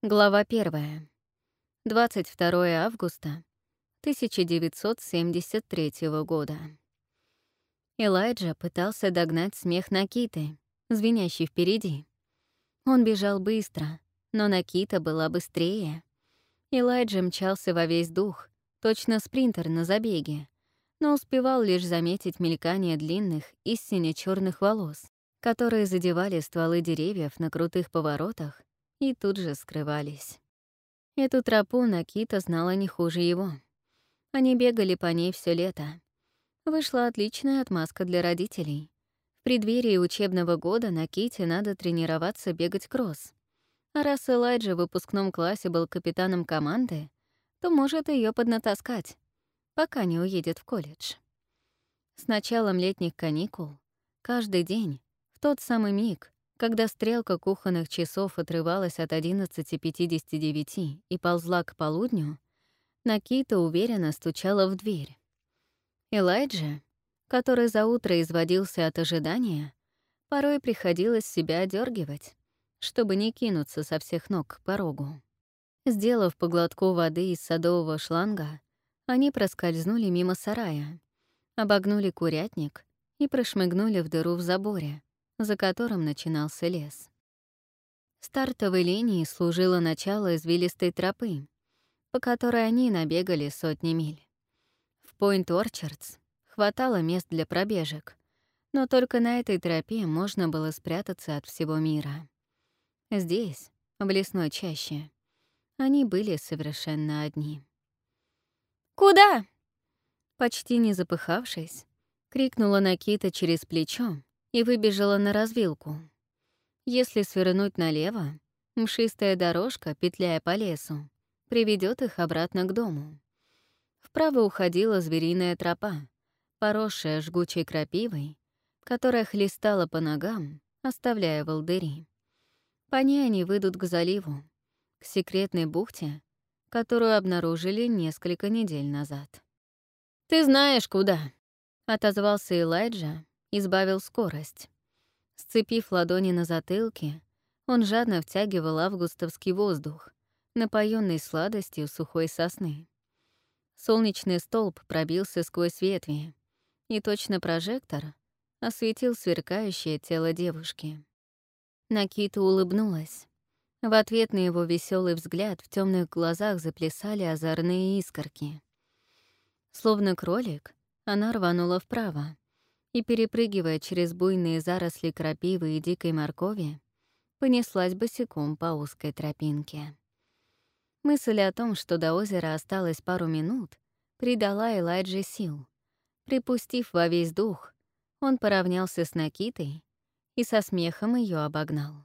Глава 1. 22 августа 1973 года. Элайджа пытался догнать смех Накиты, звенящий впереди. Он бежал быстро, но Накита была быстрее. Элайджа мчался во весь дух, точно спринтер на забеге, но успевал лишь заметить мелькание длинных и сине-чёрных волос, которые задевали стволы деревьев на крутых поворотах и тут же скрывались. Эту тропу Накита знала не хуже его. Они бегали по ней все лето. Вышла отличная отмазка для родителей. В преддверии учебного года Наките надо тренироваться бегать кросс. А раз Элайджа в выпускном классе был капитаном команды, то может ее поднатаскать, пока не уедет в колледж. С началом летних каникул каждый день, в тот самый миг, когда стрелка кухонных часов отрывалась от 11:59 и ползла к полудню, Накита уверенно стучала в дверь. Элайджа, который за утро изводился от ожидания, порой приходилось себя одергивать, чтобы не кинуться со всех ног к порогу. Сделав по глотку воды из садового шланга, они проскользнули мимо сарая, обогнули курятник и прошмыгнули в дыру в заборе, за которым начинался лес. Стартовой линией служило начало извилистой тропы, по которой они набегали сотни миль. В Пойнт-Орчардс хватало мест для пробежек, но только на этой тропе можно было спрятаться от всего мира. Здесь, в лесной чаще, они были совершенно одни. «Куда?» Почти не запыхавшись, крикнула Накита через плечо и выбежала на развилку. Если свернуть налево, мшистая дорожка, петляя по лесу, приведет их обратно к дому. Вправо уходила звериная тропа, поросшая жгучей крапивой, которая хлестала по ногам, оставляя волдыри. По ней они выйдут к заливу, к секретной бухте, которую обнаружили несколько недель назад. «Ты знаешь, куда!» — отозвался Элайджа и сбавил скорость. Сцепив ладони на затылке, он жадно втягивал августовский воздух, напоенный сладостью сухой сосны. Солнечный столб пробился сквозь ветви, и точно прожектор осветил сверкающее тело девушки. Накита улыбнулась. В ответ на его веселый взгляд в темных глазах заплясали озорные искорки. Словно кролик, она рванула вправо и, перепрыгивая через буйные заросли крапивы и дикой моркови, понеслась босиком по узкой тропинке. Мысль о том, что до озера осталось пару минут, придала Элайдже сил. Припустив во весь дух, он поравнялся с Накитой и со смехом ее обогнал.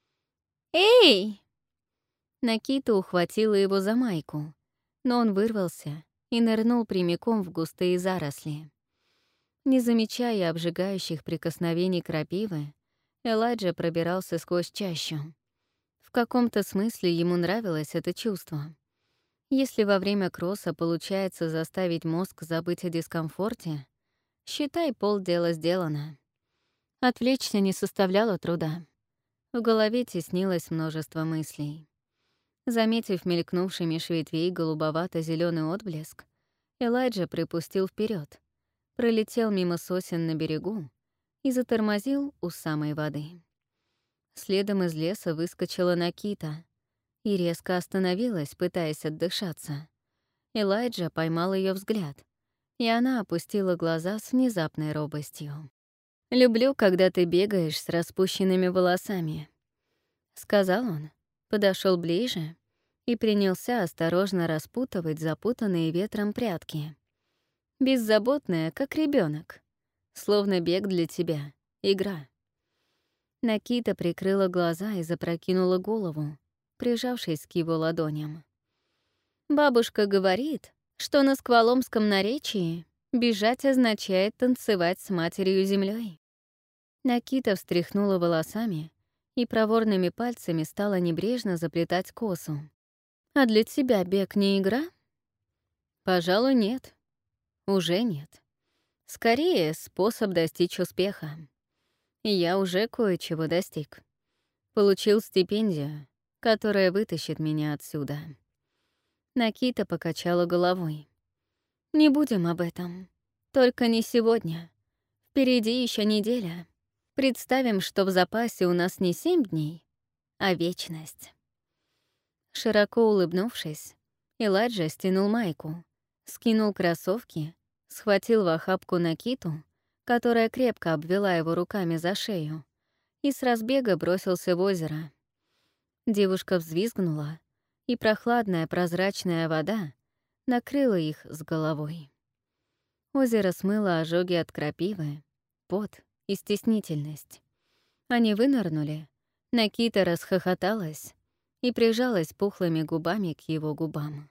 «Эй!» Накита ухватила его за майку, но он вырвался и нырнул прямиком в густые заросли. Не замечая обжигающих прикосновений крапивы, Элайджа пробирался сквозь чащу. В каком-то смысле ему нравилось это чувство. Если во время кросса получается заставить мозг забыть о дискомфорте, считай, полдела сделано. Отвлечься не составляло труда. В голове теснилось множество мыслей. Заметив мелькнувший меж ветвей голубовато-зелёный отблеск, Элайджа припустил вперед, пролетел мимо сосен на берегу и затормозил у самой воды. Следом из леса выскочила Накита и резко остановилась, пытаясь отдышаться. Элайджа поймал ее взгляд, и она опустила глаза с внезапной робостью. «Люблю, когда ты бегаешь с распущенными волосами», — сказал он, подошел ближе и принялся осторожно распутывать запутанные ветром прядки. Беззаботная, как ребенок, словно бег для тебя, игра. Накита прикрыла глаза и запрокинула голову, прижавшись к его ладоням. Бабушка говорит, что на скваломском наречии бежать означает танцевать с матерью-землей. Накита встряхнула волосами и проворными пальцами стала небрежно заплетать косу. «А для тебя бег не игра?» «Пожалуй, нет. Уже нет. Скорее, способ достичь успеха. И я уже кое-чего достиг. Получил стипендию, которая вытащит меня отсюда. Накита покачала головой. «Не будем об этом. Только не сегодня. Впереди еще неделя. Представим, что в запасе у нас не 7 дней, а вечность». Широко улыбнувшись, Элайджа стянул майку, скинул кроссовки, схватил в охапку Накиту, которая крепко обвела его руками за шею, и с разбега бросился в озеро. Девушка взвизгнула, и прохладная прозрачная вода накрыла их с головой. Озеро смыло ожоги от крапивы, пот и стеснительность. Они вынырнули, Накита расхохоталась и прижалась пухлыми губами к его губам.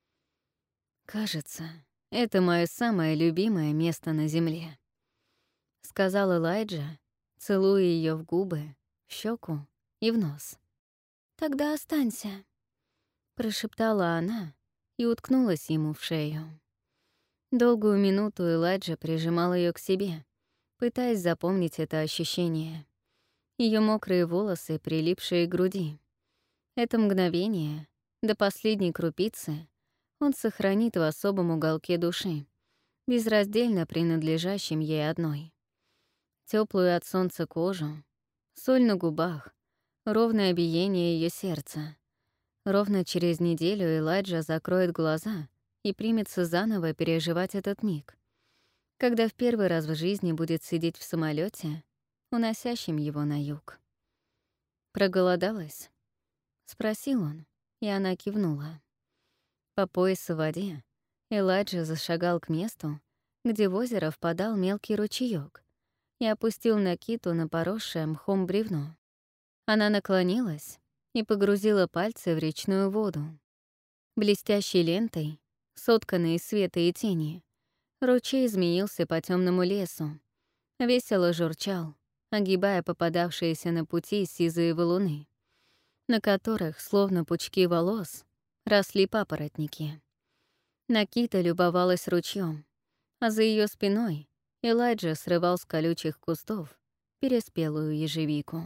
«Кажется, это мое самое любимое место на земле», — сказал Элайджа, целуя ее в губы, в щеку и в нос. «Тогда останься», — прошептала она и уткнулась ему в шею. Долгую минуту Элайджа прижимал ее к себе, пытаясь запомнить это ощущение. Ее мокрые волосы, прилипшие к груди. Это мгновение, до последней крупицы, он сохранит в особом уголке души, безраздельно принадлежащем ей одной. Теплую от солнца кожу, соль на губах, ровное биение ее сердца. Ровно через неделю Элайджа закроет глаза и примется заново переживать этот миг, когда в первый раз в жизни будет сидеть в самолете, уносящем его на юг. «Проголодалась?» — спросил он, и она кивнула. По пояс в воде Элайджа зашагал к месту, где в озеро впадал мелкий ручеёк, и опустил Накиту на поросшее мхом бревно. Она наклонилась и погрузила пальцы в речную воду. Блестящей лентой, сотканной из света и тени, ручей змеился по темному лесу, весело журчал, огибая попадавшиеся на пути сизые валуны, на которых, словно пучки волос, росли папоротники. Накита любовалась ручьем, а за ее спиной Элайджа срывал с колючих кустов переспелую ежевику.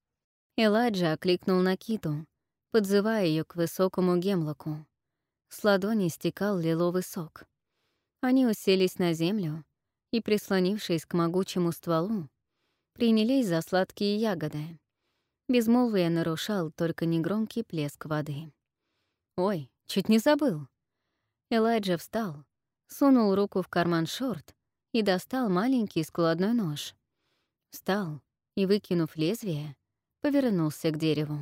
Элайджа окликнул Накиту, подзывая ее к высокому гемлоку. С ладони стекал лиловый сок. Они уселись на землю и, прислонившись к могучему стволу, принялись за сладкие ягоды. Безмолвие нарушал только негромкий плеск воды. «Ой, чуть не забыл!» Элайджа встал, сунул руку в карман шорт и достал маленький складной нож. Встал и, выкинув лезвие, повернулся к дереву.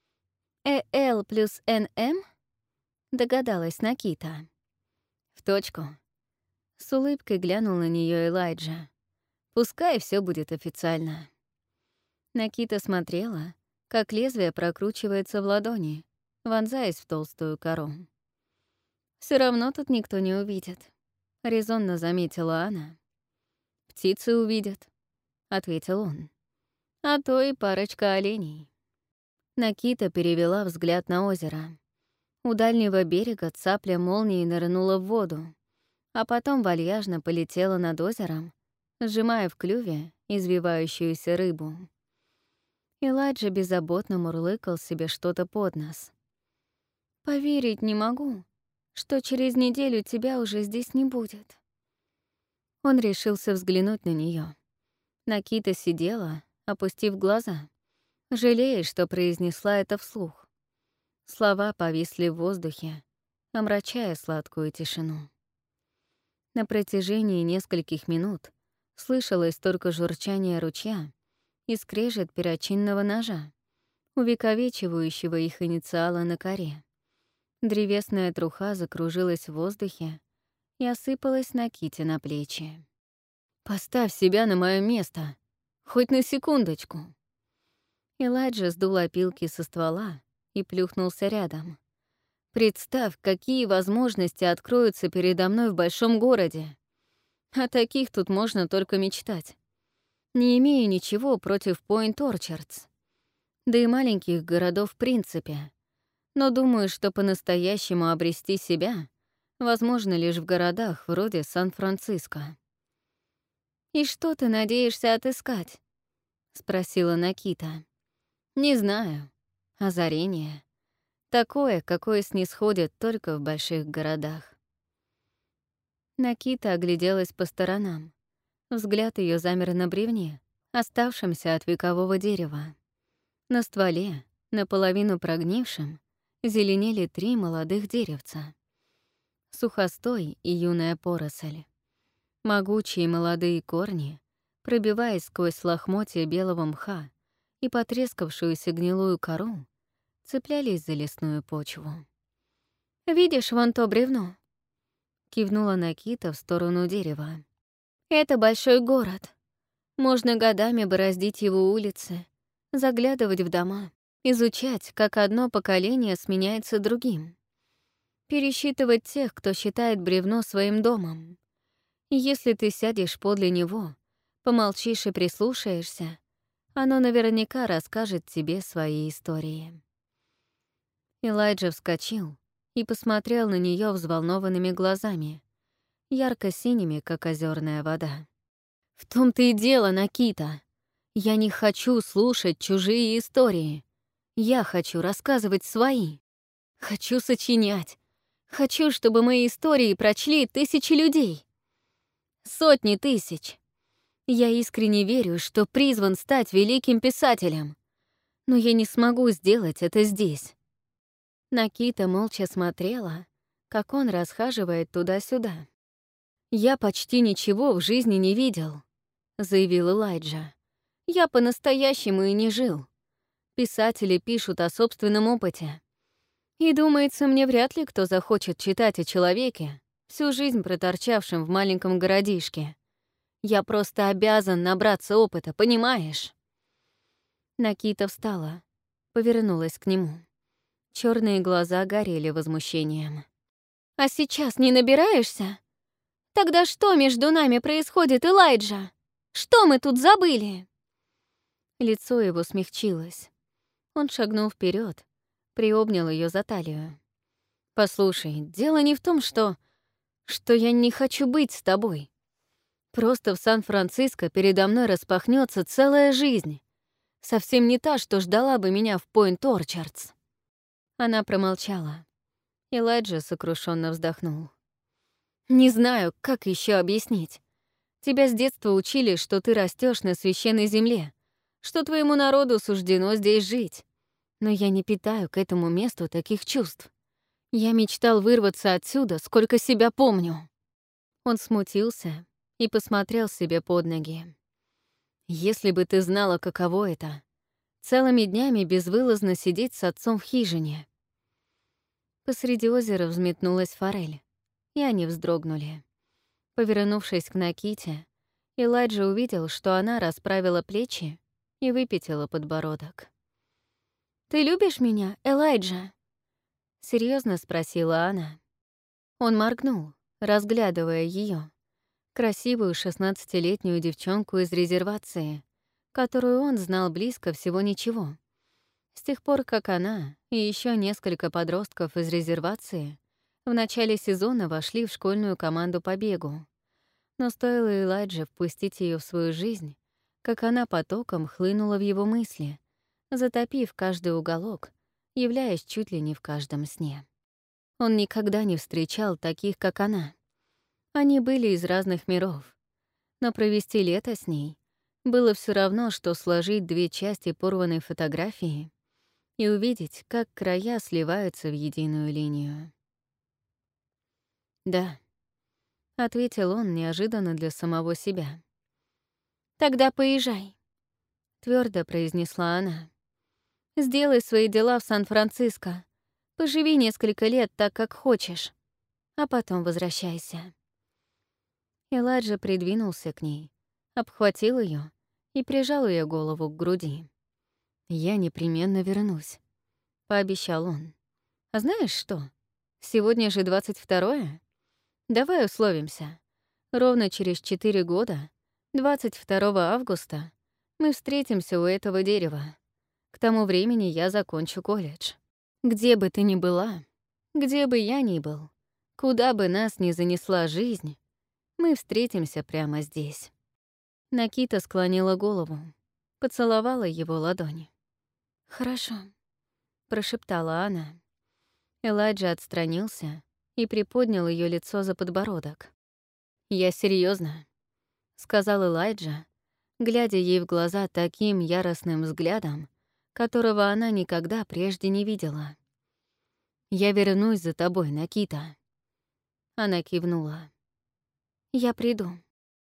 «Л плюс НМ?» — догадалась Накита. «В точку». С улыбкой глянул на нее Элайджа. «Пускай все будет официально». Накита смотрела, как лезвие прокручивается в ладони, вонзаясь в толстую кору. Все равно тут никто не увидит», — резонно заметила она. «Птицы увидят», — ответил он. «А то и парочка оленей». Накита перевела взгляд на озеро. У дальнего берега цапля молнией нырнула в воду, а потом вальяжно полетела над озером, сжимая в клюве извивающуюся рыбу. Элайджа беззаботно мурлыкал себе что-то под нос. «Поверить не могу, что через неделю тебя уже здесь не будет». Он решился взглянуть на нее. Накита сидела, опустив глаза, жалея, что произнесла это вслух. Слова повисли в воздухе, омрачая сладкую тишину. На протяжении нескольких минут слышалось только журчание ручья и скрежет перочинного ножа, увековечивающего их инициалы на коре. Древесная труха закружилась в воздухе и осыпалась Наките на плечи. «Поставь себя на мое место, хоть на секундочку». Элайджа сдул опилки со ствола и плюхнулся рядом. «Представь, какие возможности откроются передо мной в большом городе. О таких тут можно только мечтать. Не имею ничего против Пойнт-Орчардс, да и маленьких городов в принципе, но думаю, что по-настоящему обрести себя возможно лишь в городах вроде Сан-Франциско». «И что ты надеешься отыскать?» — спросила Накита. «Не знаю», — Озарение. Такое, какое снисходит только в больших городах. Накита огляделась по сторонам. Взгляд ее замер на бревне, оставшемся от векового дерева. На стволе, наполовину прогнившем, зеленели 3 молодых деревца. Сухостой и юная поросль. Могучие молодые корни, пробиваясь сквозь лохмотья белого мха и потрескавшуюся гнилую кору, цеплялись за лесную почву. «Видишь вон то бревно?» — кивнула Накита в сторону дерева. «Это большой город. Можно годами бороздить его улицы, заглядывать в дома, изучать, как одно поколение сменяется другим, пересчитывать тех, кто считает бревно своим домом. И если ты сядешь подле него, помолчишь и прислушаешься, оно наверняка расскажет тебе свои истории». Элайджа вскочил и посмотрел на нее взволнованными глазами, ярко-синими, как озерная вода. «В том-то и дело, Накита. Я не хочу слушать чужие истории. Я хочу рассказывать свои. Хочу сочинять. Хочу, чтобы мои истории прочли 1000 людей. 100 тысяч. Я искренне верю, что призван стать великим писателем. Но я не смогу сделать это здесь». Накита молча смотрела, как он расхаживает туда-сюда. «Я почти ничего в жизни не видел», — заявил Элайджа. «Я по-настоящему и не жил. Писатели пишут о собственном опыте. И, думается, мне вряд ли кто захочет читать о человеке, всю жизнь проторчавшем в маленьком городишке. Я просто обязан набраться опыта, понимаешь?» Накита встала, повернулась к нему. Черные глаза горели возмущением. «А сейчас не набираешься? Тогда что между нами происходит, Элайджа? Что мы тут забыли?» Лицо его смягчилось. Он шагнул вперед, приобнял ее за талию. «Послушай, дело не в том, что я не хочу быть с тобой. Просто в Сан-Франциско передо мной распахнется целая жизнь. Совсем не та, что ждала бы меня в Пойнт-Орчардс». Она промолчала. Элайджа сокрушенно вздохнул. «Не знаю, как еще объяснить. Тебя с детства учили, что ты растешь на священной земле, что твоему народу суждено здесь жить. Но я не питаю к этому месту таких чувств. Я мечтал вырваться отсюда, сколько себя помню». Он смутился и посмотрел себе под ноги. «Если бы ты знала, каково это, целыми днями безвылазно сидеть с отцом в хижине». Посреди озера взметнулась форель, и они вздрогнули. Повернувшись к Наките, Элайджа увидел, что она расправила плечи и выпятила подбородок. «Ты любишь меня, Элайджа?» — серьезно спросила она. Он моргнул, разглядывая ее, красивую 16-летнюю девчонку из резервации, которую он знал близко всего ничего. С тех пор, как она и еще несколько подростков из резервации в начале сезона вошли в школьную команду по бегу. Но стоило Элайдже впустить ее в свою жизнь, как она потоком хлынула в его мысли, затопив каждый уголок, являясь чуть ли не в каждом сне. Он никогда не встречал таких, как она. Они были из разных миров. Но провести лето с ней было все равно, что сложить 2 части порванной фотографии и увидеть, как края сливаются в единую линию. «Да», — ответил он неожиданно для самого себя. «Тогда поезжай», — твердо произнесла она. «Сделай свои дела в Сан-Франциско. Поживи несколько лет так, как хочешь, а потом возвращайся». Элайджа придвинулся к ней, обхватил ее и прижал ее голову к груди. «Я непременно вернусь», — пообещал он. «А знаешь что? Сегодня же 22-е. Давай условимся. Ровно через 4 года, 22 августа, мы встретимся у этого дерева. К тому времени я закончу колледж. Где бы ты ни была, где бы я ни был, куда бы нас ни занесла жизнь, мы встретимся прямо здесь». Накита склонила голову, поцеловала его ладони. «Хорошо», прошептала она. Элайджа отстранился и приподнял ее лицо за подбородок. «Я серьезно, сказал Элайджа, глядя ей в глаза таким яростным взглядом, которого она никогда прежде не видела. «Я вернусь за тобой, Накита». Она кивнула. «Я приду».